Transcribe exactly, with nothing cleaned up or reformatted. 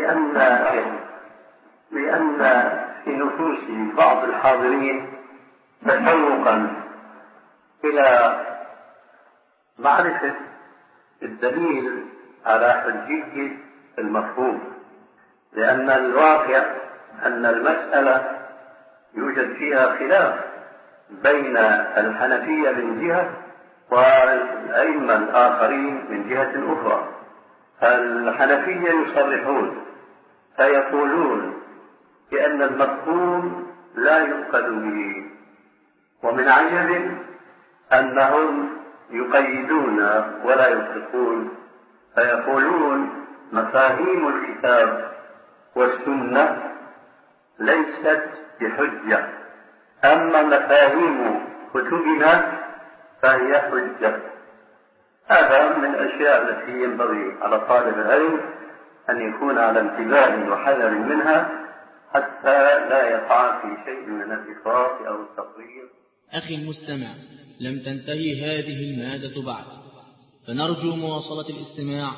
لأن لأن في نفوس بعض الحاضرين تشوقا إلى معرفة الدليل على حجية المفهوم، لأن الواقع أن المسألة يوجد فيها خلاف بين الحنفية من جهة والأئمة الآخرين من جهة أخرى. الحنفية يصرحون فيقولون بأن المفهوم لا يؤخذ به، ومن عجب أنهم يقيدون ولا يطلقون، فيقولون مفاهيم الكتاب والسنة ليست بحجة، أما مفاهيم كتبنا فهي حجة. هذا من الأشياء التي ينبغي على طالب العلم أن يكون على انتباه وحذر منها حتى لا يقع في شيء من الإفراط أو التفريط. أخي المستمع، لم تنتهي هذه المادة بعد، فنرجو مواصلة الاستماع